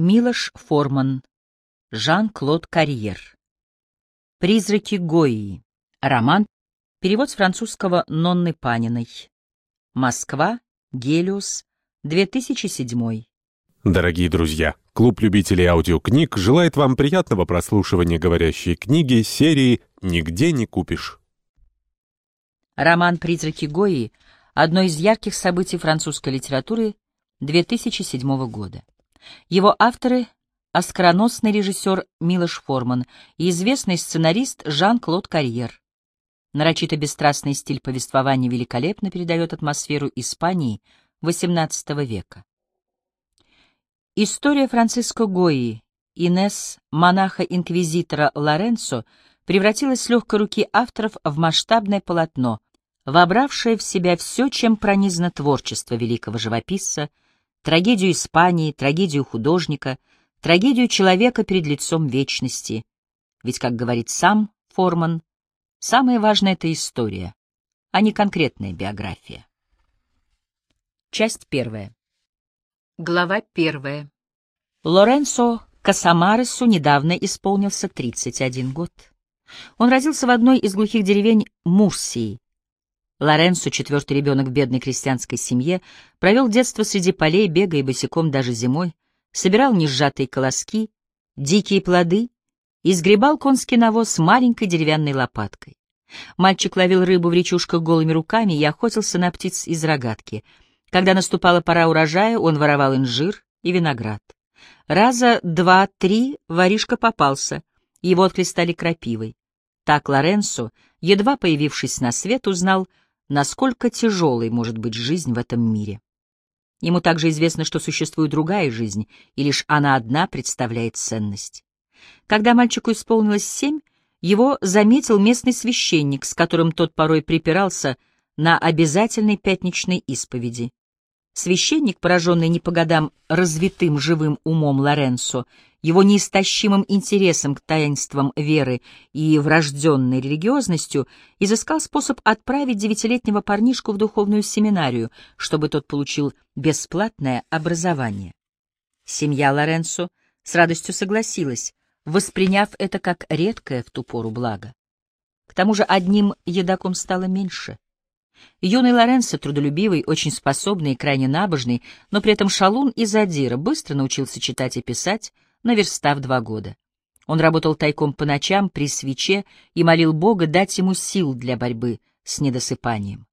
Милош Форман, Жан-Клод Карьер. «Призраки Гойи». Роман. Перевод с французского Нонны Паниной. Москва. Гелиос. 2007. Дорогие друзья, клуб любителей аудиокниг желает вам приятного прослушивания говорящей книги серии «Нигде не купишь». Роман «Призраки Гойи» — одно из ярких событий французской литературы 2007 года. Его авторы — оскароносный режиссер Милош Форман и известный сценарист Жан-Клод Карьер. Нарочито бесстрастный стиль повествования великолепно передает атмосферу Испании XVIII века. История Франциско Гойи, Инесс, монаха-инквизитора Лоренцо, превратилась с легкой руки авторов в масштабное полотно, вобравшее в себя все, чем пронизано творчество великого живописца, трагедию Испании, трагедию художника, трагедию человека перед лицом вечности. Ведь, как говорит сам Форман, самое важное — это история, а не конкретная биография. Часть первая. Глава первая. Лоренцо Касамаресу недавно исполнился 31 год. Он родился в одной из глухих деревень Мурсии. Лоренцо, четвертый ребенок в бедной крестьянской семье, провел детство среди полей, бегая босиком даже зимой, собирал несжатые колоски, дикие плоды и сгребал конский навоз маленькой деревянной лопаткой. Мальчик ловил рыбу в речушках голыми руками и охотился на птиц из рогатки. Когда наступала пора урожая, он воровал инжир и виноград. Раза два-три воришка попался, его отхлестали крапивой. Так Лоренцо, едва появившись на свет, узнал, насколько тяжелой может быть жизнь в этом мире. Ему также известно, что существует другая жизнь, и лишь она одна представляет ценность. Когда мальчику исполнилось 7, его заметил местный священник, с которым тот порой припирался на обязательной пятничной исповеди. Священник, пораженный не по годам развитым живым умом Лоренцо, его неистощимым интересом к таинствам веры и врожденной религиозностью, изыскал способ отправить 9-летнего парнишку в духовную семинарию, чтобы тот получил бесплатное образование. Семья Лоренцо с радостью согласилась, восприняв это как редкое в ту пору благо. К тому же одним едоком стало меньше. Юный Лоренцо, трудолюбивый, очень способный и крайне набожный, но при этом шалун и задира, быстро научился читать и писать, наверстав 2 года. Он работал тайком по ночам при свече и молил Бога дать ему сил для борьбы с недосыпанием.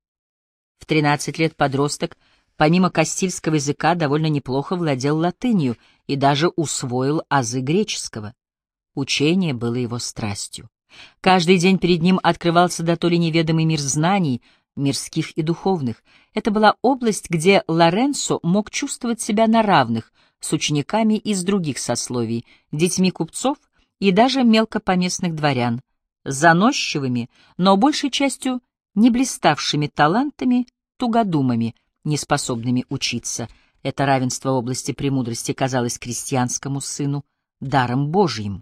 В 13 лет подросток, помимо кастильского языка, довольно неплохо владел латынью и даже усвоил азы греческого. Учение было его страстью. Каждый день перед ним открывался дотоле неведомый мир знаний, мирских и духовных. Это была область, где Лоренцо мог чувствовать себя на равных с учениками из других сословий, детьми купцов и даже мелкопоместных дворян, заносчивыми, но большей частью не блиставшими талантами, тугодумами, неспособными учиться. Это равенство в области премудрости казалось крестьянскому сыну даром Божьим.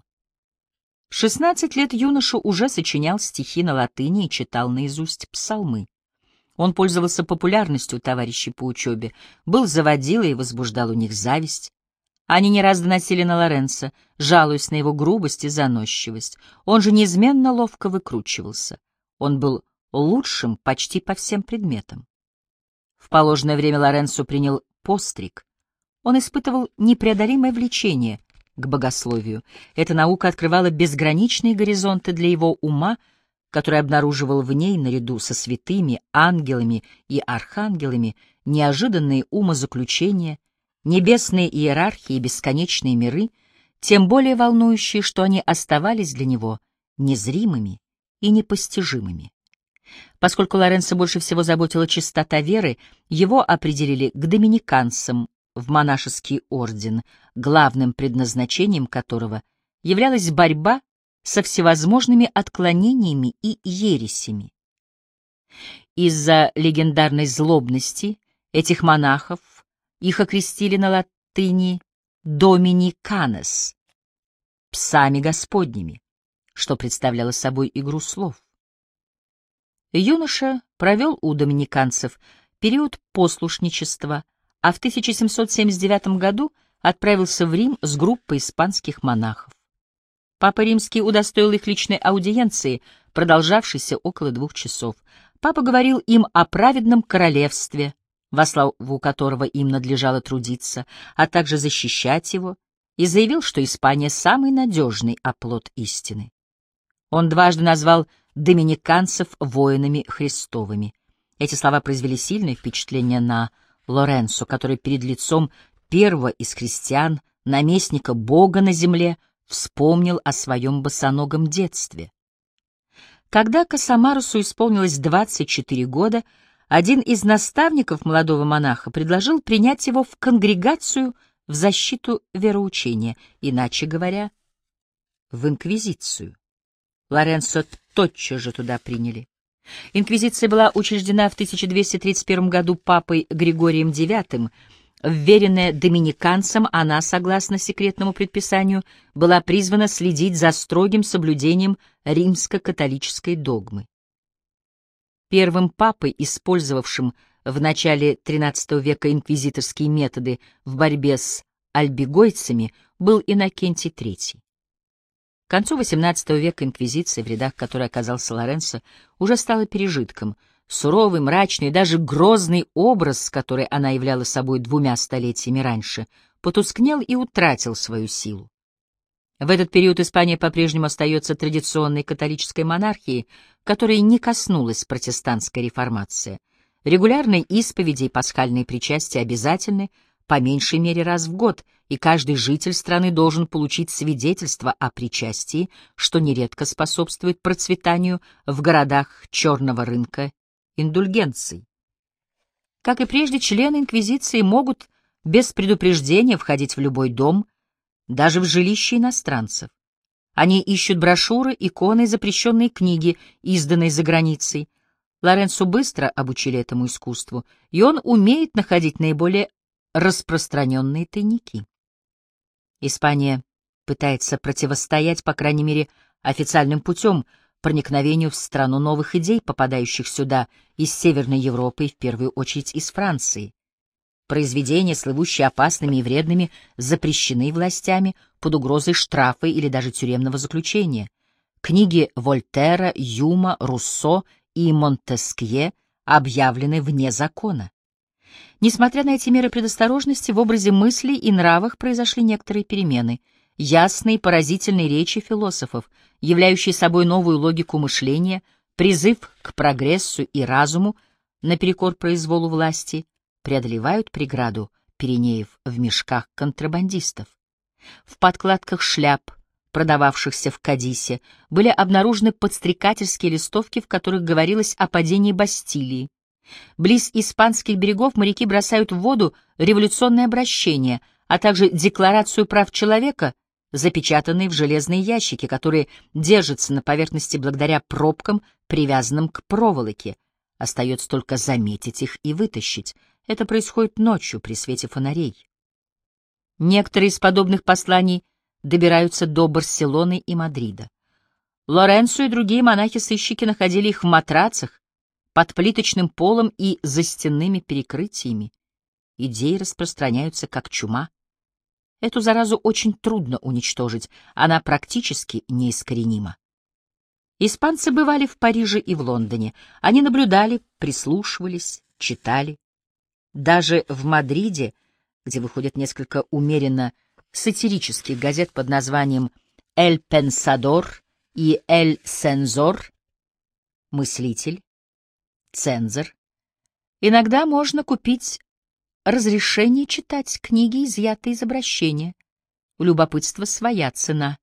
В 16 лет юноша уже сочинял стихи на латыни и читал наизусть псалмы. Он пользовался популярностью у товарищей по учебе, был заводилой и возбуждал у них зависть. Они не раз доносили на Лоренцо, жалуясь на его грубость и заносчивость. Он же неизменно ловко выкручивался. Он был лучшим почти по всем предметам. В положенное время Лоренцо принял постриг. Он испытывал непреодолимое влечение к богословию. Эта наука открывала безграничные горизонты для его ума, который обнаруживал в ней, наряду со святыми, ангелами и архангелами, неожиданные умозаключения, небесные иерархии и бесконечные миры, тем более волнующие, что они оставались для него незримыми и непостижимыми. Поскольку Лоренцо больше всего заботила чистота веры, его определили к доминиканцам в монашеский орден, главным предназначением которого являлась борьба со всевозможными отклонениями и ересями. Из-за легендарной злобности этих монахов их окрестили на латыни «доминиканес» — «псами Господними», что представляло собой игру слов. Юноша провел у доминиканцев период послушничества, а в 1779 году отправился в Рим с группой испанских монахов. Папа Римский удостоил их личной аудиенции, продолжавшейся около 2 часов. Папа говорил им о праведном королевстве, во славу которого им надлежало трудиться, а также защищать его, и заявил, что Испания — самый надежный оплот истины. Он дважды назвал доминиканцев воинами Христовыми. Эти слова произвели сильное впечатление на Лоренцо, который перед лицом первого из христиан, наместника Бога на земле, вспомнил о своем босоногом детстве. Когда Касамарусу исполнилось 24 года, один из наставников молодого монаха предложил принять его в конгрегацию в защиту вероучения, иначе говоря, в инквизицию. Лоренцо тотчас же туда приняли. Инквизиция была учреждена в 1231 году папой Григорием IX. Вверенная доминиканцам, она, согласно секретному предписанию, была призвана следить за строгим соблюдением римско-католической догмы. Первым папой, использовавшим в начале XIII века инквизиторские методы в борьбе с альбигойцами, был Иннокентий III. К концу XVIII века инквизиция, в рядах которой оказался Лоренцо, уже стала пережитком. Суровый, мрачный, даже грозный образ, который она являла собой 2 столетиями раньше, потускнел и утратил свою силу. В этот период Испания по-прежнему остается традиционной католической монархией, которой не коснулась протестантская реформация. Регулярные исповеди и пасхальные причастия обязательны, по меньшей мере раз в год, и каждый житель страны должен получить свидетельство о причастии, что нередко способствует процветанию в городах черного рынка индульгенций. Как и прежде, члены инквизиции могут без предупреждения входить в любой дом, даже в жилище иностранцев. Они ищут брошюры, иконы, запрещенные книги, изданные за границей. Лоренцо быстро обучили этому искусству, и он умеет находить наиболее распространенные тайники. Испания пытается противостоять, по крайней мере, официальным путем, проникновению в страну новых идей, попадающих сюда из Северной Европы и в первую очередь из Франции. Произведения, слывущие опасными и вредными, запрещены властями под угрозой штрафа или даже тюремного заключения. Книги Вольтера, Юма, Руссо и Монтескье объявлены вне закона. Несмотря на эти меры предосторожности, в образе мыслей и нравах произошли некоторые перемены. Ясные поразительные речи философов, являющие собой новую логику мышления, призыв к прогрессу и разуму наперекор произволу власти, преодолевают преграду Пиренеев в мешках контрабандистов. В подкладках шляп, продававшихся в Кадисе, были обнаружены подстрекательские листовки, в которых говорилось о падении Бастилии. Близ испанских берегов моряки бросают в воду революционное обращение, а также Декларацию прав человека, запечатанные в железные ящики, которые держатся на поверхности благодаря пробкам, привязанным к проволоке. Остается только заметить их и вытащить. Это происходит ночью при свете фонарей. Некоторые из подобных посланий добираются до Барселоны и Мадрида. Лоренцо и другие монахи-сыщики находили их в матрацах, под плиточным полом и за стенными перекрытиями. Идеи распространяются как чума. Эту заразу очень трудно уничтожить, она практически неискоренима. Испанцы бывали в Париже и в Лондоне. Они наблюдали, прислушивались, читали. Даже в Мадриде, где выходит несколько умеренно сатирических газет под названием «Эль Пенсадор» и «Эль Сензор», мыслитель, цензор, иногда можно купить разрешение читать книги, изъятые из обращения. У любопытства своя цена.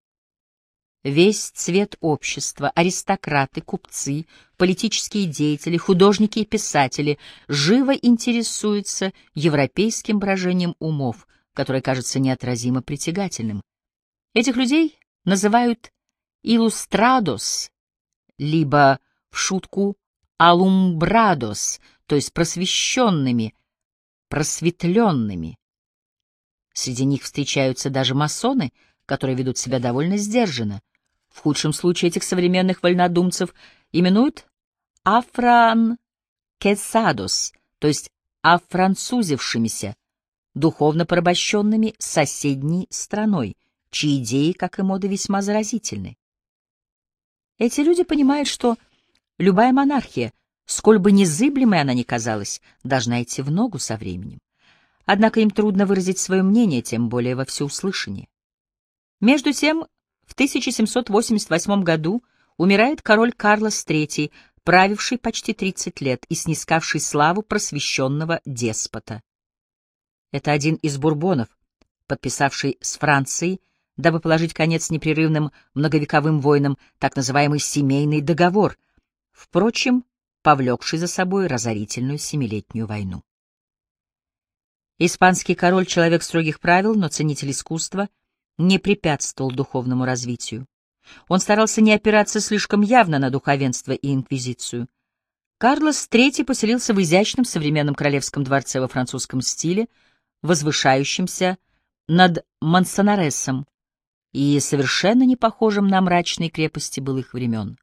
Весь цвет общества, аристократы, купцы, политические деятели, художники и писатели живо интересуются европейским брожением умов, которое кажется неотразимо притягательным. Этих людей называют «иллюстрадос», либо в шутку «алумбрадос», то есть просвещенными, просветленными. Среди них встречаются даже масоны, которые ведут себя довольно сдержанно. В худшем случае этих современных вольнодумцев именуют афранкесадос, то есть афранцузившимися, духовно порабощенными соседней страной, чьи идеи, как и моды, весьма заразительны. Эти люди понимают, что любая монархия, сколь бы незыблемой она ни казалась, должна идти в ногу со временем. Однако им трудно выразить свое мнение, тем более во всеуслышание. Между тем, в 1788 году умирает король Карлос III, правивший почти 30 лет и снискавший славу просвещенного деспота. Это один из бурбонов, подписавший с Францией, дабы положить конец непрерывным многовековым войнам, так называемый «семейный договор», впрочем, повлекший за собой разорительную семилетнюю войну. Испанский король, человек строгих правил, но ценитель искусства, не препятствовал духовному развитию. Он старался не опираться слишком явно на духовенство и инквизицию. Карлос III поселился в изящном современном королевском дворце во французском стиле, возвышающемся над Мансонаресом и совершенно не похожим на мрачные крепости былых времен.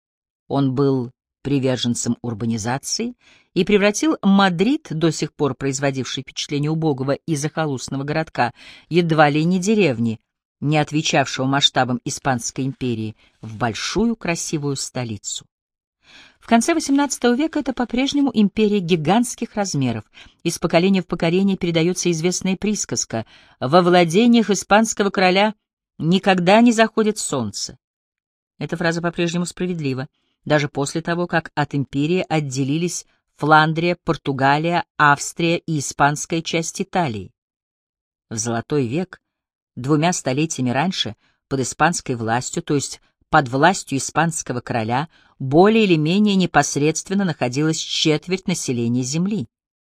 Он был приверженцем урбанизации и превратил Мадрид, до сих пор производивший впечатление убогого и захолустного городка, едва ли не деревни, не отвечавшего масштабам Испанской империи, в большую красивую столицу. В конце XVIII века это по-прежнему империя гигантских размеров. Из поколения в поколение передается известная присказка: «Во владениях испанского короля никогда не заходит солнце». Эта фраза по-прежнему справедлива, даже после того, как от империи отделились Фландрия, Португалия, Австрия и испанская часть Италии. В Золотой век, 2 столетиями раньше, под испанской властью, то есть под властью испанского короля, более или менее непосредственно находилась четверть населения земли.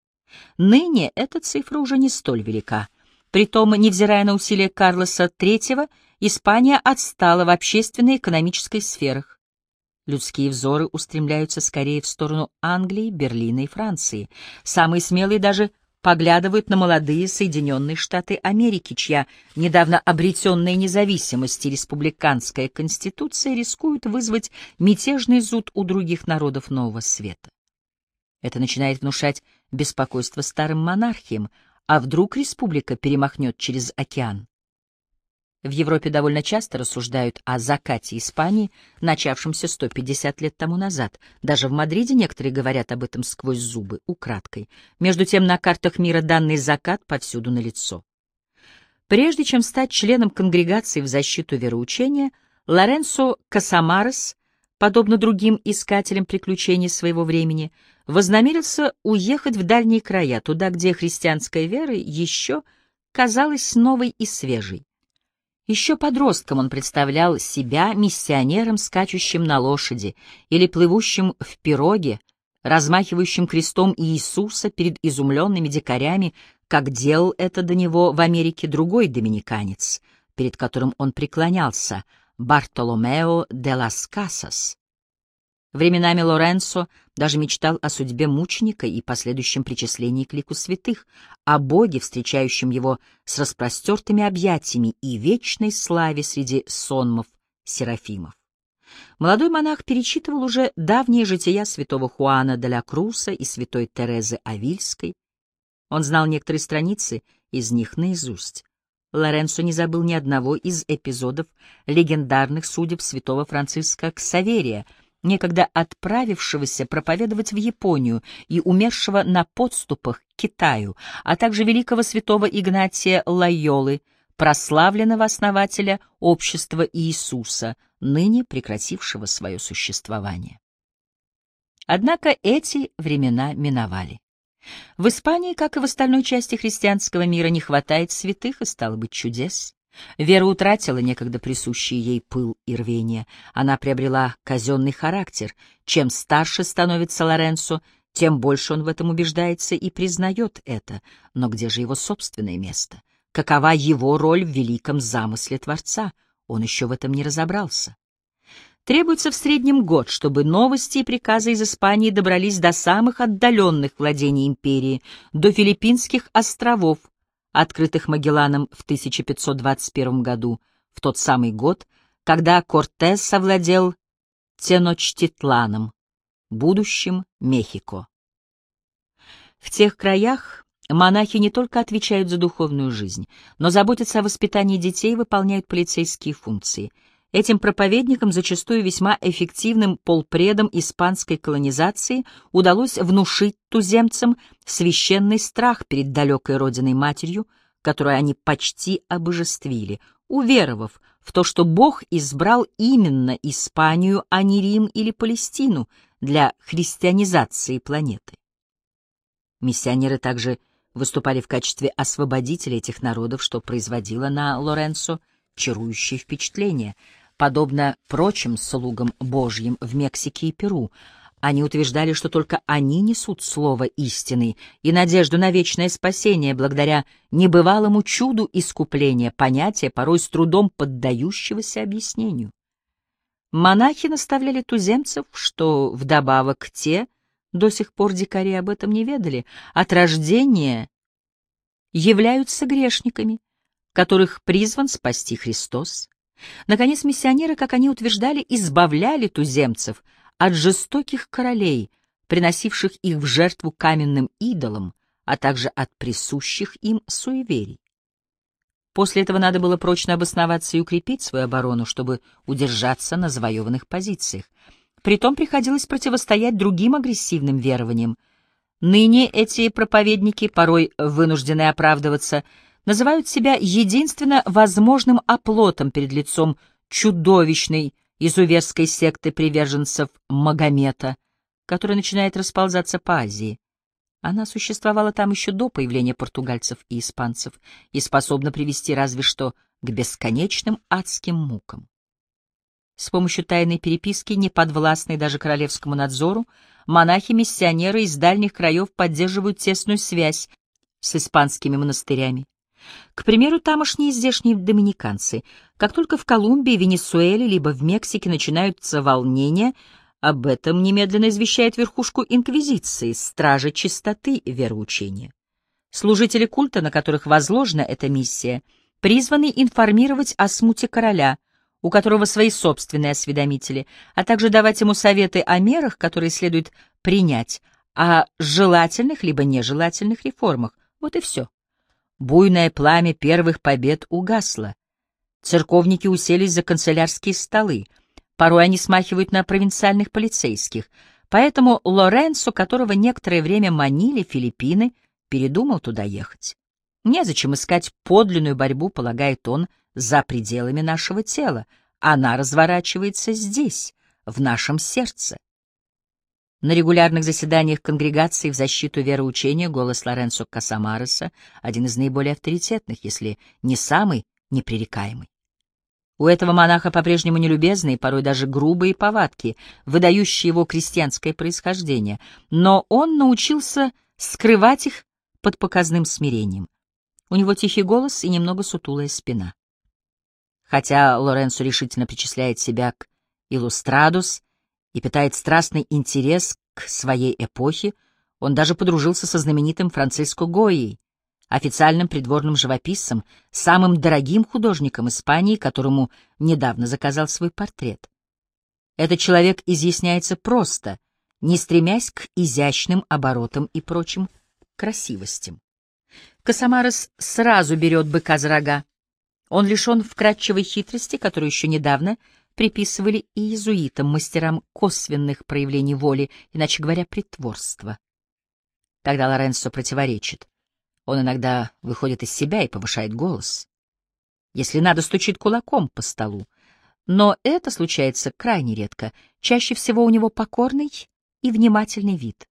Ныне эта цифра уже не столь велика. Притом, невзирая на усилия Карлоса III, Испания отстала в общественной и экономической сферах. Людские взоры устремляются скорее в сторону Англии, Берлина и Франции. Самые смелые даже поглядывают на молодые Соединенные Штаты Америки, чья недавно обретенная независимость и республиканская конституция рискуют вызвать мятежный зуд у других народов Нового Света. Это начинает внушать беспокойство старым монархиям, а вдруг республика перемахнет через океан. В Европе довольно часто рассуждают о закате Испании, начавшемся 150 лет тому назад. Даже в Мадриде некоторые говорят об этом сквозь зубы, украдкой. Между тем на картах мира данный закат повсюду налицо. Прежде чем стать членом конгрегации в защиту вероучения, Лоренцо Касамарес, подобно другим искателям приключений своего времени, вознамерился уехать в дальние края, туда, где христианская вера еще казалась новой и свежей. Еще подростком он представлял себя миссионером, скачущим на лошади, или плывущим в пироге, размахивающим крестом Иисуса перед изумленными дикарями, как делал это до него в Америке другой доминиканец, перед которым он преклонялся, Бартоломео де лас Касас. Временами Лоренцо даже мечтал о судьбе мученика и последующем причислении к лику святых, о Боге, встречающем его с распростертыми объятиями и вечной славе среди сонмов серафимов. Молодой монах перечитывал уже давние жития святого Хуана де ла Круса и святой Терезы Авильской. Он знал некоторые страницы из них наизусть. Лоренцо не забыл ни одного из эпизодов легендарных судеб святого Франциска Ксаверия, некогда отправившегося проповедовать в Японию и умершего на подступах к Китаю, а также великого святого Игнатия Лойолы, прославленного основателя общества Иисуса, ныне прекратившего свое существование. Однако эти времена миновали. В Испании, как и в остальной части христианского мира, не хватает святых и, стало быть, чудес. Вера утратила некогда присущие ей пыл и рвение. Она приобрела казенный характер. Чем старше становится Лоренцо, тем больше он в этом убеждается и признает это. Но где же его собственное место? Какова его роль в великом замысле Творца? Он еще в этом не разобрался. Требуется в среднем год, чтобы новости и приказы из Испании добрались до самых отдаленных владений империи, до Филиппинских островов, открытых Магелланом в 1521 году, в тот самый год, когда Кортес овладел Теночтитланом, будущим Мехико. В тех краях Монахи не только отвечают за духовную жизнь, но заботятся о воспитании детей и выполняют полицейские функции. Этим проповедникам, зачастую весьма эффективным полпредам испанской колонизации, удалось внушить туземцам священный страх перед далекой родиной-матерью, которую они почти обожествили, уверовав в то, что Бог избрал именно Испанию, а не Рим или Палестину для христианизации планеты. Миссионеры также выступали в качестве освободителей этих народов, что производило на Лоренцо чарующее впечатление. Подобно прочим слугам Божьим в Мексике и Перу, они утверждали, что только они несут слово истины и надежду на вечное спасение благодаря небывалому чуду искупления, понятия, порой с трудом поддающегося объяснению. Монахи наставляли туземцев, что вдобавок те, до сих пор дикари об этом не ведали, от рождения являются грешниками, которых призван спасти Христос. Наконец, миссионеры, как они утверждали, избавляли туземцев от жестоких королей, приносивших их в жертву каменным идолам, а также от присущих им суеверий. После этого надо было прочно обосноваться и укрепить свою оборону, чтобы удержаться на завоеванных позициях. Притом приходилось противостоять другим агрессивным верованиям. Ныне эти проповедники, порой вынуждены оправдываться, называют себя единственно возможным оплотом перед лицом чудовищной изуверской секты приверженцев Магомета, которая начинает расползаться по Азии. Она существовала там еще до появления португальцев и испанцев и способна привести разве что к бесконечным адским мукам. С помощью тайной переписки, неподвластной даже королевскому надзору, монахи-миссионеры из дальних краев поддерживают тесную связь с испанскими монастырями. К примеру, тамошние и здешние доминиканцы. Как только в Колумбии, Венесуэле либо в Мексике начинаются волнения, об этом немедленно извещает верхушку инквизиции, стражи чистоты вероучения. Служители культа, на которых возложена эта миссия, призваны информировать о смуте короля, у которого свои собственные осведомители, а также давать ему советы о мерах, которые следует принять, о желательных либо нежелательных реформах. Вот и все. Буйное пламя первых побед угасло. Церковники уселись за канцелярские столы. Порой они смахивают на провинциальных полицейских. Поэтому Лоренцо, которого некоторое время манили Филиппины, передумал туда ехать. Незачем искать подлинную борьбу, полагает он, за пределами нашего тела. Она разворачивается здесь, в нашем сердце. На регулярных заседаниях конгрегации в защиту вероучения голос Лоренцо Касамареса один из наиболее авторитетных, если не самый непререкаемый. У этого монаха по-прежнему нелюбезные, порой даже грубые повадки, выдающие его крестьянское происхождение, но он научился скрывать их под показным смирением. У него тихий голос и немного сутулая спина. Хотя Лоренцо решительно причисляет себя к «Иллюстрадус» и питает страстный интерес к своей эпохе, он даже подружился со знаменитым Франциско Гойей, официальным придворным живописцем, самым дорогим художником Испании, которому недавно заказал свой портрет. Этот человек изъясняется просто, не стремясь к изящным оборотам и прочим красивостям. Касамарес сразу берет быка за рога. Он лишен вкрадчивой хитрости, которую еще недавно приписывали и иезуитам, мастерам косвенных проявлений воли, иначе говоря, притворства. Тогда Лоренцо противоречит. Он иногда выходит из себя и повышает голос. Если надо, стучит кулаком по столу. Но это случается крайне редко. Чаще всего у него покорный и внимательный вид.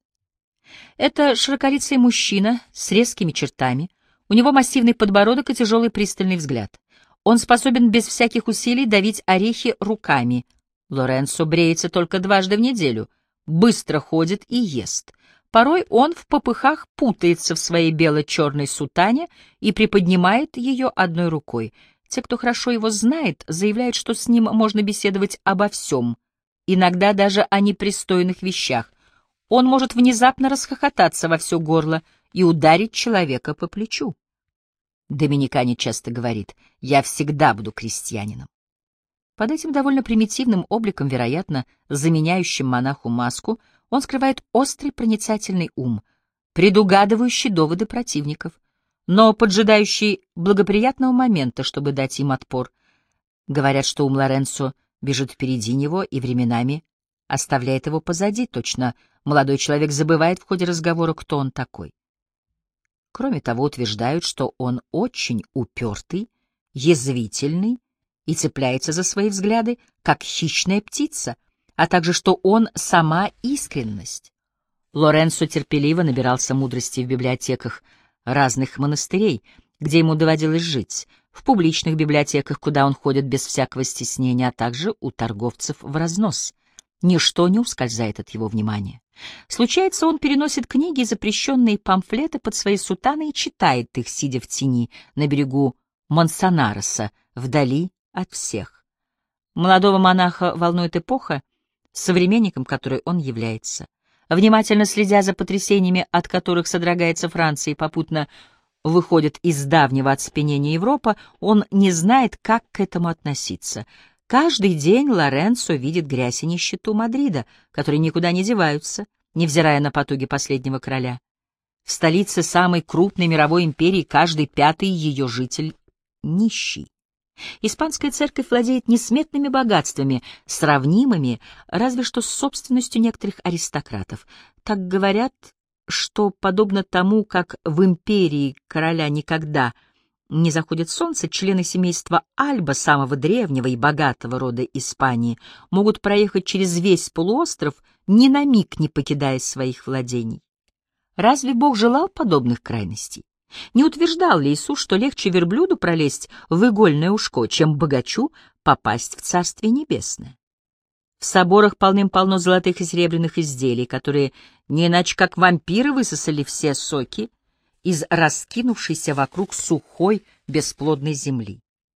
Это широколицый мужчина с резкими чертами. У него массивный подбородок и тяжелый пристальный взгляд. Он способен без всяких усилий давить орехи руками. Лоренцо бреется только дважды в неделю, быстро ходит и ест. Порой он в попыхах путается в своей бело-черной сутане и приподнимает ее одной рукой. Те, кто хорошо его знает, заявляют, что с ним можно беседовать обо всем, иногда даже о непристойных вещах. Он может внезапно расхохотаться во все горло и ударить человека по плечу. Доминиканец часто говорит: «Я всегда буду крестьянином». Под этим довольно примитивным обликом, вероятно, заменяющим монаху маску, он скрывает острый проницательный ум. предугадывающий доводы противников, но поджидающий благоприятного момента, чтобы дать им отпор. Говорят, что ум Лоренцо бежит впереди него и временами оставляет его позади, точно молодой человек забывает в ходе разговора, кто он такой. Кроме того, утверждают, что он очень упертый, язвительный и цепляется за свои взгляды, как хищная птица, а также что он сама искренность. Лоренцо терпеливо набирался мудрости в библиотеках разных монастырей, где ему доводилось жить, в публичных библиотеках, куда он ходит без всякого стеснения, а также у торговцев в разнос. Ничто не ускользает от его внимания. Случается, он переносит книги и запрещенные памфлеты под свои сутаны и читает их, сидя в тени на берегу Мансанареса, вдали от всех. Молодого монаха волнует эпоха, современником которой он является. Внимательно следя за потрясениями, от которых содрогается Франция и попутно выходит из давнего оцепенения Европа, он не знает, как к этому относиться. Каждый день Лоренцо видит грязь и нищету Мадрида, которые никуда не деваются, невзирая на потуги последнего короля. В столице самой крупной мировой империи каждый пятый ее житель нищий. Испанская церковь владеет несметными богатствами, сравнимыми разве что с собственностью некоторых аристократов. Так говорят, что, подобно тому, как в империи короля никогда не заходит солнце, члены семейства Альба, самого древнего и богатого рода Испании, могут проехать через весь полуостров, ни на миг не покидая своих владений. Разве Бог желал подобных крайностей? Не утверждал ли Иисус, что легче верблюду пролезть в игольное ушко, чем богачу попасть в Царствие Небесное? В соборах полным-полно золотых и серебряных изделий, которые не иначе как вампиры высосали все соки из раскинувшейся вокруг сухой, бесплодной земли.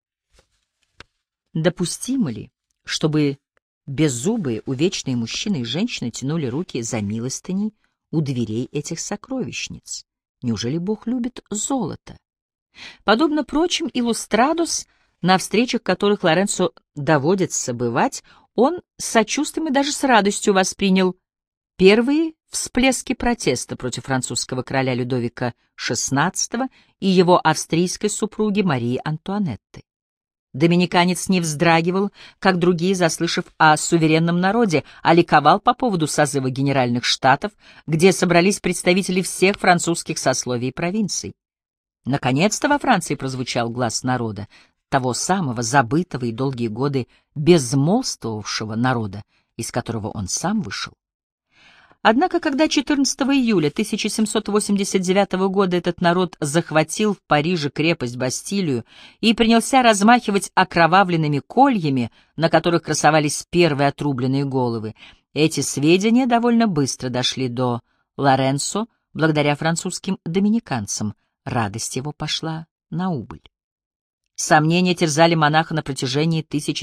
Допустимо ли, чтобы беззубые, увечные мужчины и женщины тянули руки за милостыней у дверей этих сокровищниц? Неужели Бог любит золото? Подобно прочим иллюстрадос, на встречах которых Лоренцо доводится бывать, он с сочувствием и даже с радостью воспринял первые всплески протеста против французского короля Людовика XVI и его австрийской супруги Марии Антуанетты. Доминиканец не вздрагивал, как другие, заслышав о суверенном народе, а ликовал по поводу созыва Генеральных Штатов, где собрались представители всех французских сословий и провинций. Наконец-то во Франции прозвучал глас народа, того самого забытого и долгие годы безмолвствовавшего народа, из которого он сам вышел. Однако, когда 14 июля 1789 года этот народ захватил в Париже крепость Бастилию и принялся размахивать окровавленными кольями, на которых красовались первые отрубленные головы, эти сведения довольно быстро дошли до Лоренцо благодаря французским доминиканцам. Радость его пошла на убыль. Сомнения терзали монаха на протяжении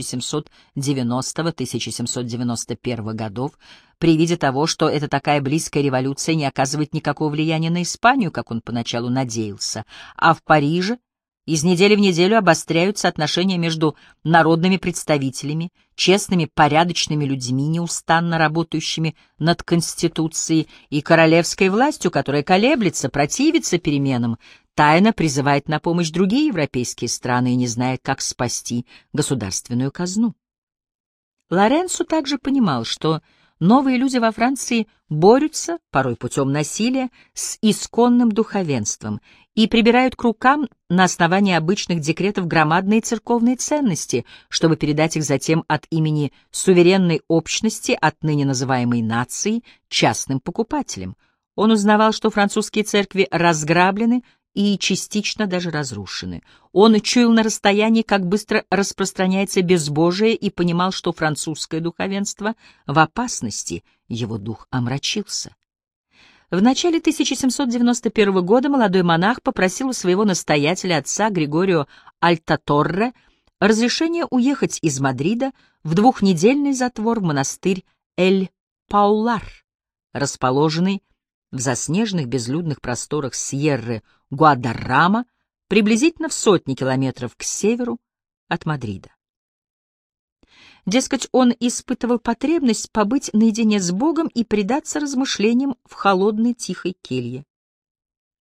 1790-1791 годов при виде того, что эта такая близкая революция не оказывает никакого влияния на Испанию, как он поначалу надеялся, а в Париже из недели в неделю обостряются отношения между народными представителями, честными, порядочными людьми, неустанно работающими над Конституцией, и королевской властью, которая колеблется, противится переменам, тайно призывает на помощь другие европейские страны и не знает, как спасти государственную казну. Лоренцо также понимал, что новые люди во Франции борются, порой путем насилия, с исконным духовенством и прибирают к рукам на основании обычных декретов громадные церковные ценности, чтобы передать их затем от имени суверенной общности, отныне называемой нацией, частным покупателям. Он узнавал, что французские церкви разграблены и частично даже разрушены. Он чуял на расстоянии, как быстро распространяется безбожие, и понимал, что французское духовенство в опасности, его дух омрачился. В начале 1791 года молодой монах попросил у своего настоятеля, отца Григорио Альтаторре, разрешения уехать из Мадрида в двухнедельный затвор в монастырь Эль-Паулар, расположенный в заснеженных безлюдных просторах Сьерры Гуадаррама, приблизительно в 100 километров к северу от Мадрида. Дескать, он испытывал потребность побыть наедине с Богом и предаться размышлениям в холодной тихой келье.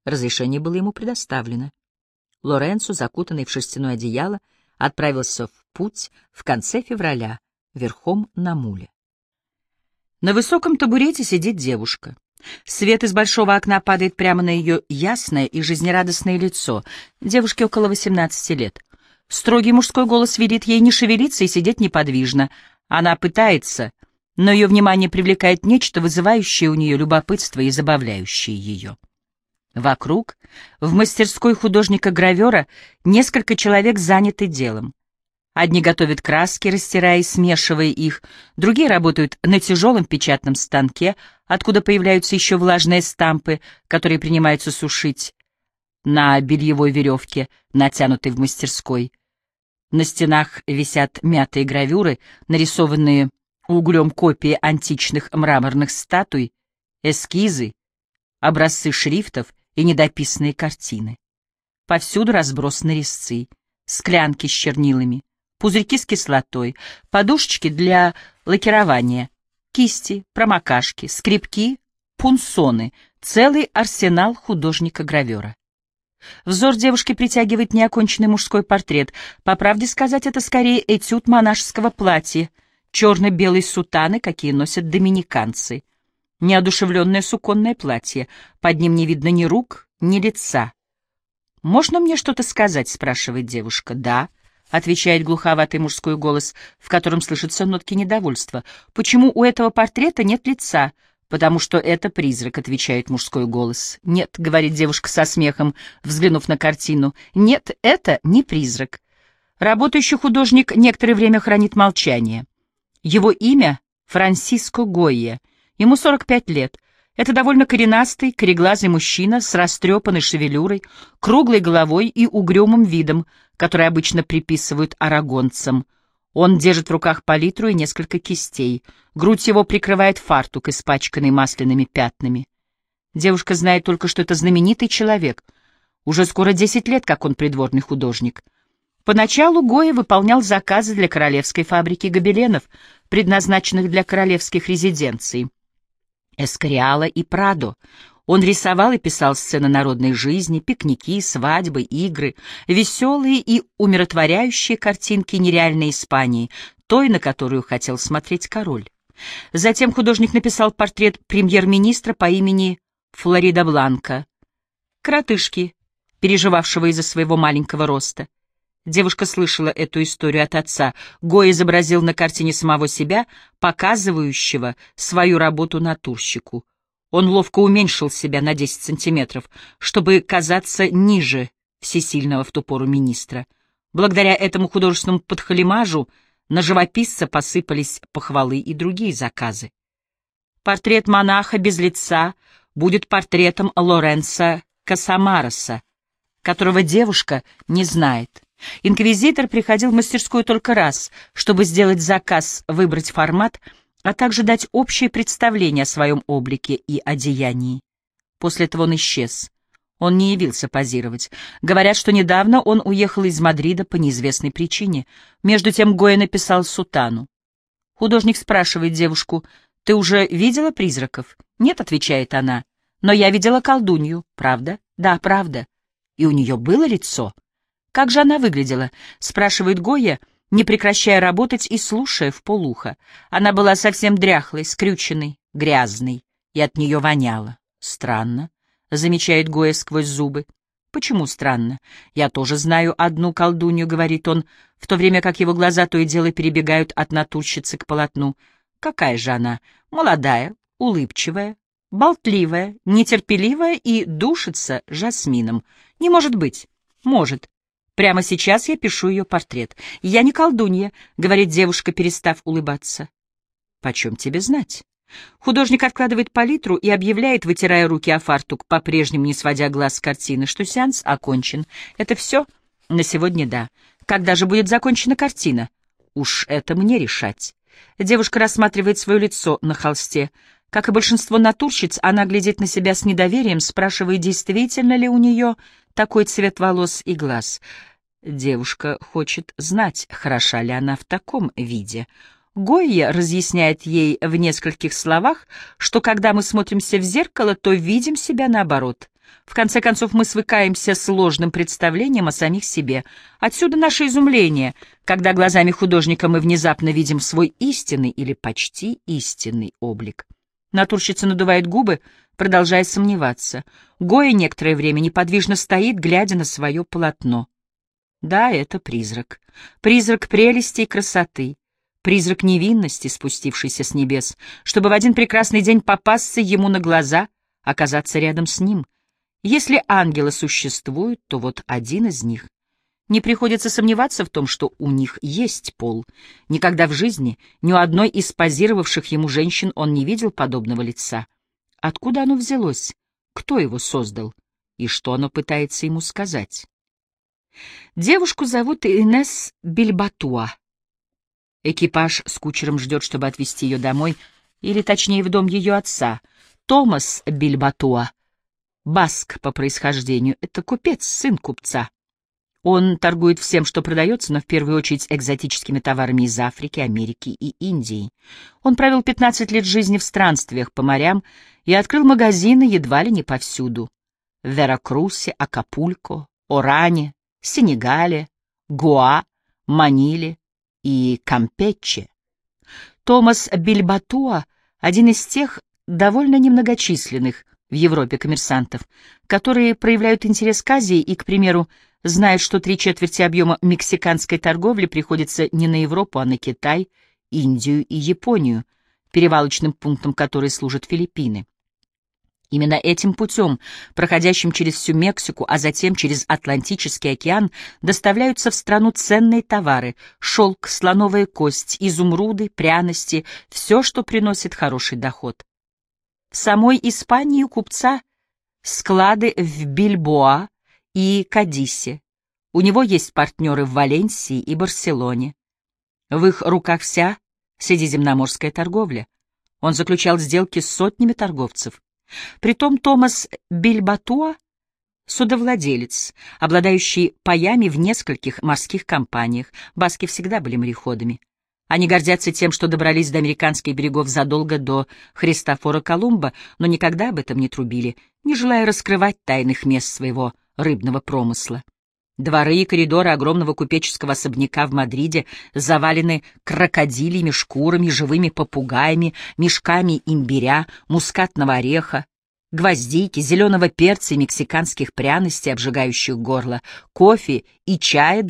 Разрешение было ему предоставлено. Лоренцо, закутанный в шерстяное одеяло, отправился в путь в конце февраля, верхом на муле. На высоком табурете сидит девушка. Свет из большого окна падает прямо на ее ясное и жизнерадостное лицо. Девушке около 18 лет. Строгий мужской голос велит ей не шевелиться и сидеть неподвижно. Она пытается, но ее внимание привлекает нечто, вызывающее у нее любопытство и забавляющее ее. Вокруг, в мастерской художника-гравера, несколько человек заняты делом. Одни готовят краски, растирая и смешивая их, другие работают на тяжелом печатном станке, откуда появляются еще влажные стампы, которые принимаются сушить на бельевой веревке, натянутой в мастерской. На стенах висят мятые гравюры, нарисованные углем копии античных мраморных статуй, эскизы, образцы шрифтов и недописанные картины. Повсюду разбросаны резцы, склянки с чернилами, пузырьки с кислотой, подушечки для лакирования, кисти, промокашки, скребки, пунсоны, целый арсенал художника-гравера. Взор девушки притягивает неоконченный мужской портрет. По правде сказать, это скорее этюд монашеского платья, черно-белой сутаны, какие носят доминиканцы. Неодушевленное суконное платье, под ним не видно ни рук, ни лица. «Можно мне что-то сказать?» — спрашивает девушка. «Да», — отвечает глуховатый мужской голос, в котором слышатся нотки недовольства. «Почему у этого портрета нет лица?» «Потому что это призрак», — отвечает мужской голос. «Нет», — говорит девушка со смехом, взглянув на картину. «Нет, это не призрак». Работающий художник некоторое время хранит молчание. Его имя — Франсиско Гойя. Ему 45 лет. Это довольно коренастый, кореглазый мужчина с растрепанной шевелюрой, круглой головой и угрюмым видом, который обычно приписывают арагонцам. Он держит в руках палитру и несколько кистей. Грудь его прикрывает фартук, испачканный масляными пятнами. Девушка знает только, что это знаменитый человек. Уже скоро 10 лет, как он придворный художник. Поначалу Гойя выполнял заказы для королевской фабрики гобеленов, предназначенных для королевских резиденций Эскориала и Прадо. Он рисовал и писал сцены народной жизни, пикники, свадьбы, игры, веселые и умиротворяющие картинки нереальной Испании, той, на которую хотел смотреть король. Затем художник написал портрет премьер-министра по имени Флоридабланка, коротышки, переживавшего из-за своего маленького роста. Девушка слышала эту историю от отца. Гойя изобразил на картине самого себя, показывающего свою работу натурщику. Он ловко уменьшил себя на 10 сантиметров, чтобы казаться ниже всесильного в ту пору министра. Благодаря этому художественному подхалимажу на живописца посыпались похвалы и другие заказы. Портрет монаха без лица будет портретом Лоренцо Касамароса, которого девушка не знает. Инквизитор приходил в мастерскую только раз, чтобы сделать заказ, выбрать формат, а также дать общее представление о своем облике и одеянии. После этого он исчез. Он не явился позировать. Говорят, что недавно он уехал из Мадрида по неизвестной причине. Между тем Гойя написал сутану. Художник спрашивает девушку: «Ты уже видела призраков?» «Нет», — отвечает она, — «но я видела колдунью». «Правда?» «Да, правда». «И у нее было лицо?» «Как же она выглядела?» — спрашивает Гойя, не прекращая работать и слушая вполуха. Она была совсем дряхлой, скрюченной, грязной, и от нее воняло. «Странно», — замечает Гойя сквозь зубы. «Почему странно? Я тоже знаю одну колдунью», — говорит он, в то время как его глаза то и дело перебегают от натурщицы к полотну. «Какая же она? Молодая, улыбчивая, болтливая, нетерпеливая и душится жасмином. Не может быть». «Может. Прямо сейчас я пишу ее портрет. Я не колдунья», — говорит девушка, перестав улыбаться. «Почем тебе знать?» Художник откладывает палитру и объявляет, вытирая руки о фартук, по-прежнему не сводя глаз с картины, что сеанс окончен. «Это все? На сегодня да. Когда же будет закончена картина?» «Уж это мне решать». Девушка рассматривает свое лицо на холсте. Как и большинство натурщиц, она глядит на себя с недоверием, спрашивая, действительно ли у нее такой цвет волос и глаз. Девушка хочет знать, хороша ли она в таком виде. Гойя разъясняет ей в нескольких словах, что когда мы смотримся в зеркало, то видим себя наоборот. В конце концов, мы свыкаемся с ложным представлением о самих себе. Отсюда наше изумление, когда глазами художника мы внезапно видим свой истинный или почти истинный облик. Натурщица надувает губы, продолжая сомневаться. Гоя некоторое время неподвижно стоит, глядя на свое полотно. Да, это призрак. Призрак прелести и красоты. Призрак невинности, спустившийся с небес, чтобы в один прекрасный день попасться ему на глаза, оказаться рядом с ним. Если ангелы существуют, то вот один из них. Не приходится сомневаться в том, что у них есть пол. Никогда в жизни ни у одной из позировавших ему женщин он не видел подобного лица. Откуда оно взялось? Кто его создал? И что оно пытается ему сказать? Девушку зовут Инесс Бильбатуа. Экипаж с кучером ждет, чтобы отвезти ее домой, или точнее в дом ее отца. Томас Бильбатуа, баск по происхождению, это купец, сын купца. Он торгует всем, что продается, но в первую очередь экзотическими товарами из Африки, Америки и Индии. Он провел 15 лет жизни в странствиях по морям и открыл магазины едва ли не повсюду. В Веракрусе, Акапулько, Оране, Сенегале, Гоа, Маниле и Кампече. Томас Бильбатуа — один из тех довольно немногочисленных в Европе коммерсантов, которые проявляют интерес к Азии и, к примеру, знают, что 3/4 объема мексиканской торговли приходится не на Европу, а на Китай, Индию и Японию, перевалочным пунктом которой служат Филиппины. Именно этим путем, проходящим через всю Мексику, а затем через Атлантический океан, доставляются в страну ценные товары — шелк, слоновая кость, изумруды, пряности, все, что приносит хороший доход. В самой Испании у купца склады в Бильбоа и Кадисе. У него есть партнеры в Валенсии и Барселоне. В их руках вся средиземноморская торговля. Он заключал сделки с сотнями торговцев. Притом Томас Бильбатуа — судовладелец, обладающий паями в нескольких морских компаниях. Баски всегда были мореходами. Они гордятся тем, что добрались до американских берегов задолго до Христофора Колумба, но никогда об этом не трубили, не желая раскрывать тайных мест своего рыбного промысла. Дворы и коридоры огромного купеческого особняка в Мадриде завалены крокодильями, шкурами, живыми попугаями, мешками имбиря, мускатного ореха, гвоздики, зеленого перца и мексиканских пряностей, обжигающих горло, кофе и чая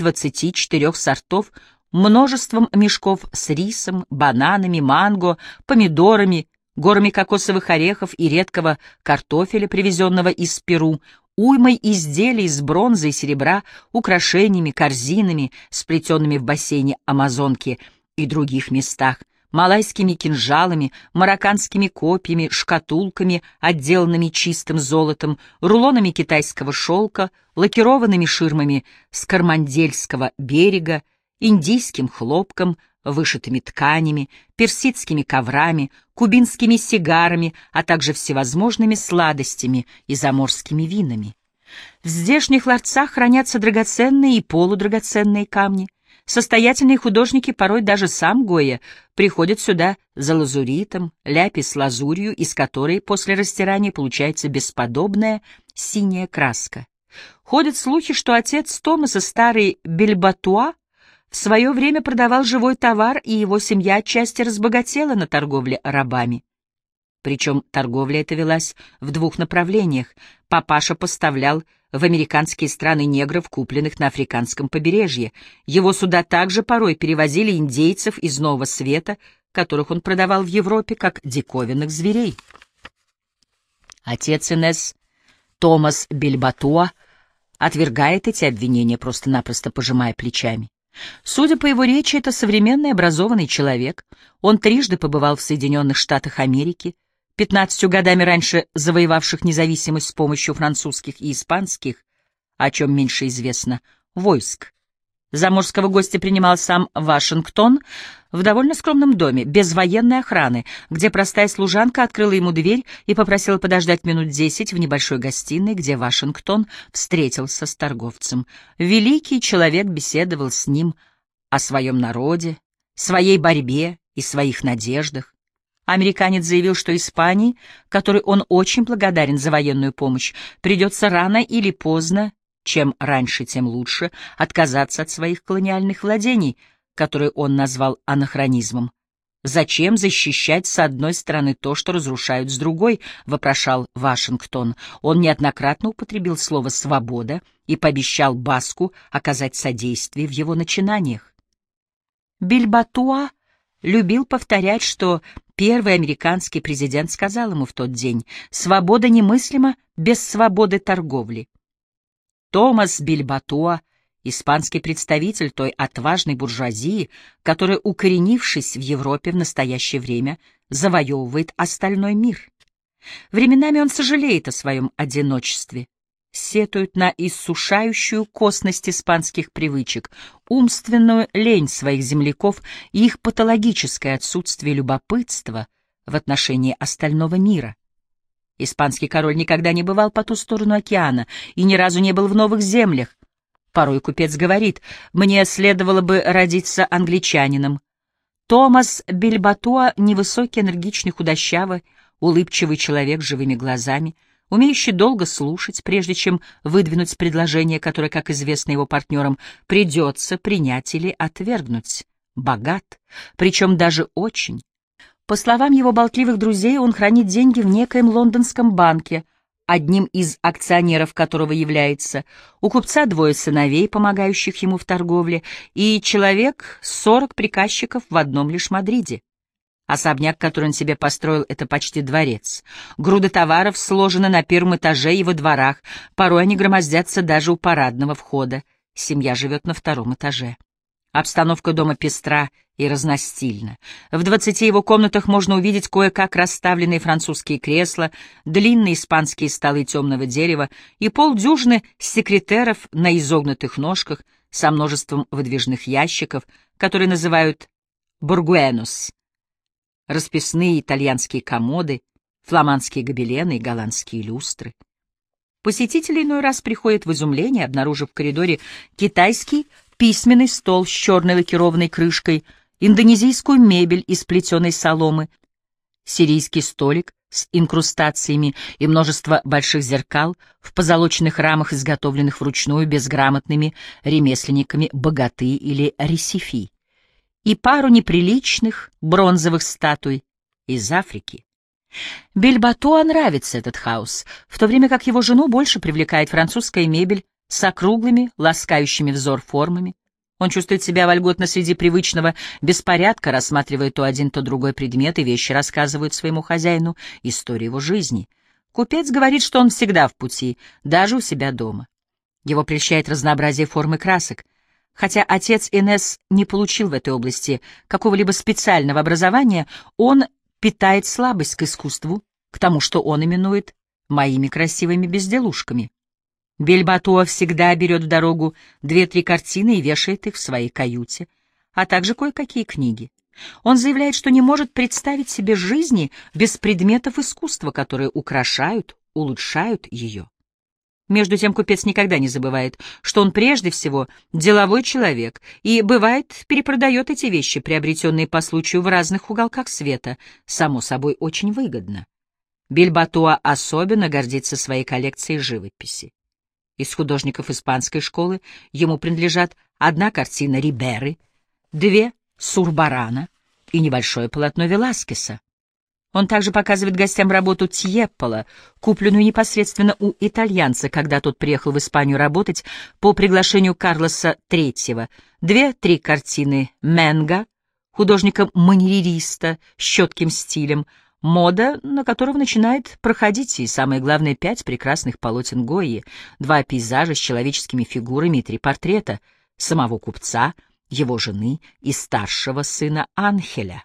24 сортов, множеством мешков с рисом, бананами, манго, помидорами, горами кокосовых орехов и редкого картофеля, привезенного из Перу, уймой изделий из бронзы и серебра, украшениями, корзинами, сплетенными в бассейне Амазонки и других местах, малайскими кинжалами, марокканскими копьями, шкатулками, отделанными чистым золотом, рулонами китайского шелка, лакированными ширмами с Кармандельского берега, индийским хлопком, вышитыми тканями, персидскими коврами, кубинскими сигарами, а также всевозможными сладостями и заморскими винами. В здешних ларцах хранятся драгоценные и полудрагоценные камни. Состоятельные художники, порой даже сам Гойя, приходят сюда за лазуритом, ляпис-лазурью, из которой после растирания получается бесподобная синяя краска. Ходят слухи, что отец Томаса, старый Бильбатуа, в свое время продавал живой товар, и его семья отчасти разбогатела на торговле рабами. Причем торговля эта велась в двух направлениях. Папаша поставлял в американские страны негров, купленных на африканском побережье. Его суда также порой перевозили индейцев из Нового Света, которых он продавал в Европе как диковинных зверей. Отец Инесс, Томас Бильбатуа, отвергает эти обвинения, просто-напросто пожимая плечами. Судя по его речи, это современный образованный человек. Он трижды побывал в Соединенных Штатах Америки, 15 годами раньше завоевавших независимость с помощью французских и испанских, о чем меньше известно, войск. Заморского гостя принимал сам Вашингтон в довольно скромном доме, без военной охраны, где простая служанка открыла ему дверь и попросила подождать минут 10 в небольшой гостиной, где Вашингтон встретился с торговцем. Великий человек беседовал с ним о своем народе, своей борьбе и своих надеждах. Американец заявил, что Испании, которой он очень благодарен за военную помощь, придется рано или поздно, чем раньше, тем лучше, отказаться от своих колониальных владений, которые он назвал анахронизмом. «Зачем защищать с одной стороны то, что разрушают с другой?» — вопрошал Вашингтон. Он неоднократно употребил слово «свобода» и пообещал Баску оказать содействие в его начинаниях. Бильбатуа любил повторять, что первый американский президент сказал ему в тот день: «Свобода немыслима без свободы торговли». Томас Бильбатуа — испанский представитель той отважной буржуазии, которая, укоренившись в Европе в настоящее время, завоевывает остальной мир. Временами он сожалеет о своем одиночестве, сетует на иссушающую косность испанских привычек, умственную лень своих земляков и их патологическое отсутствие любопытства в отношении остального мира. Испанский король никогда не бывал по ту сторону океана и ни разу не был в новых землях. Порой купец говорит: «Мне следовало бы родиться англичанином». Томас Бильбатуа — невысокий, энергичный, худощавый, улыбчивый человек с живыми глазами, умеющий долго слушать, прежде чем выдвинуть предложение, которое, как известно его партнерам, придется принять или отвергнуть. Богат, причем даже очень. По словам его болтливых друзей, он хранит деньги в некоем лондонском банке, одним из акционеров которого является. У купца 2 сыновей, помогающих ему в торговле, и человек 40 приказчиков в одном лишь Мадриде. Особняк, который он себе построил, — это почти дворец. Груды товаров сложены на первом этаже и во дворах, порой они громоздятся даже у парадного входа. Семья живет на 2-м этаже. Обстановка дома пестра и разностильна. В 20 его комнатах можно увидеть кое-как расставленные французские кресла, длинные испанские столы темного дерева и полдюжины секретеров на изогнутых ножках со множеством выдвижных ящиков, которые называют «бургуэнос», расписные итальянские комоды, фламандские гобелены и голландские люстры. Посетители иной раз приходят в изумление, обнаружив в коридоре китайский письменный стол с черной лакированной крышкой, индонезийскую мебель из плетеной соломы, сирийский столик с инкрустациями и множество больших зеркал в позолоченных рамах, изготовленных вручную безграмотными ремесленниками Богаты или Ресифи, и пару неприличных бронзовых статуй из Африки. Бильбатуа нравится этот хаос, в то время как его жену больше привлекает французская мебель с округлыми, ласкающими взор формами. Он чувствует себя вольготно среди привычного беспорядка, рассматривая то один, то другой предмет, и вещи рассказывают своему хозяину историю его жизни. Купец говорит, что он всегда в пути, даже у себя дома. Его прельщает разнообразие форм и красок. Хотя отец Инесс не получил в этой области какого-либо специального образования, он питает слабость к искусству, к тому, что он именует «моими красивыми безделушками». Бильбатуа всегда берет в дорогу 2-3 картины и вешает их в своей каюте, а также кое-какие книги. Он заявляет, что не может представить себе жизни без предметов искусства, которые украшают, улучшают ее. Между тем купец никогда не забывает, что он прежде всего деловой человек и, бывает, перепродает эти вещи, приобретенные по случаю в разных уголках света, само собой очень выгодно. Бильбатуа особенно гордится своей коллекцией живописи. Из художников испанской школы ему принадлежат 1 картина Риберы, 2 Сурбарана и небольшое полотно Веласкеса. Он также показывает гостям работу Тьеппола, купленную непосредственно у итальянца, когда тот приехал в Испанию работать по приглашению Карлоса III, 2-3 картины Менга, художника-маньериста с четким стилем, мода на которого начинает проходить, и, самое главное, 5 прекрасных полотен Гойи, 2 пейзажа с человеческими фигурами и 3 портрета самого купца, его жены и старшего сына Анхеля.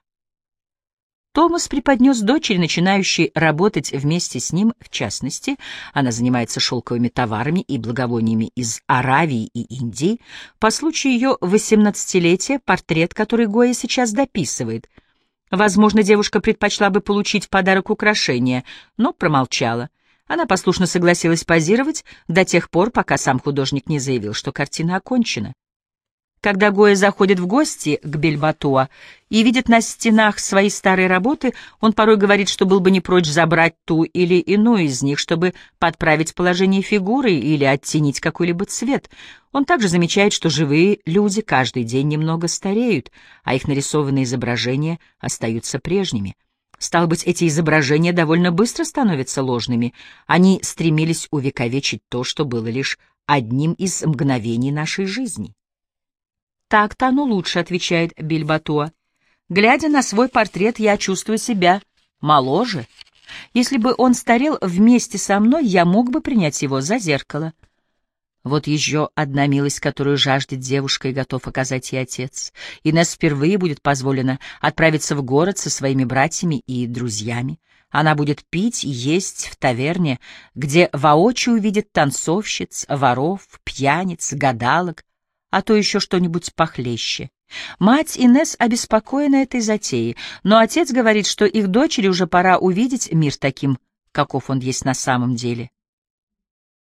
Томас преподнес дочери, начинающей работать вместе с ним, в частности, она занимается шелковыми товарами и благовониями из Аравии и Индии, по случаю ее 18-летия портрет, который Гойя сейчас дописывает. Возможно, девушка предпочла бы получить в подарок украшение, но промолчала. Она послушно согласилась позировать до тех пор, пока сам художник не заявил, что картина окончена. Когда Гойя заходит в гости к Бельбатуа и видит на стенах свои старые работы, он порой говорит, что был бы не прочь забрать ту или иную из них, чтобы подправить положение фигуры или оттенить какой-либо цвет. Он также замечает, что живые люди каждый день немного стареют, а их нарисованные изображения остаются прежними. Стало быть, эти изображения довольно быстро становятся ложными. Они стремились увековечить то, что было лишь одним из мгновений нашей жизни. «Так-то оно лучше», — отвечает Бельбатуа. «Глядя на свой портрет, я чувствую себя моложе. Если бы он старел вместе со мной, я мог бы принять его за зеркало». Вот еще одна милость, которую жаждет девушка и готов оказать ей отец. Инесс впервые будет позволено отправиться в город со своими братьями и друзьями. Она будет пить и есть в таверне, где воочию увидит танцовщиц, воров, пьяниц, гадалок, а то еще что-нибудь похлеще. Мать Инесс обеспокоена этой затеей, но отец говорит, что их дочери уже пора увидеть мир таким, каков он есть на самом деле.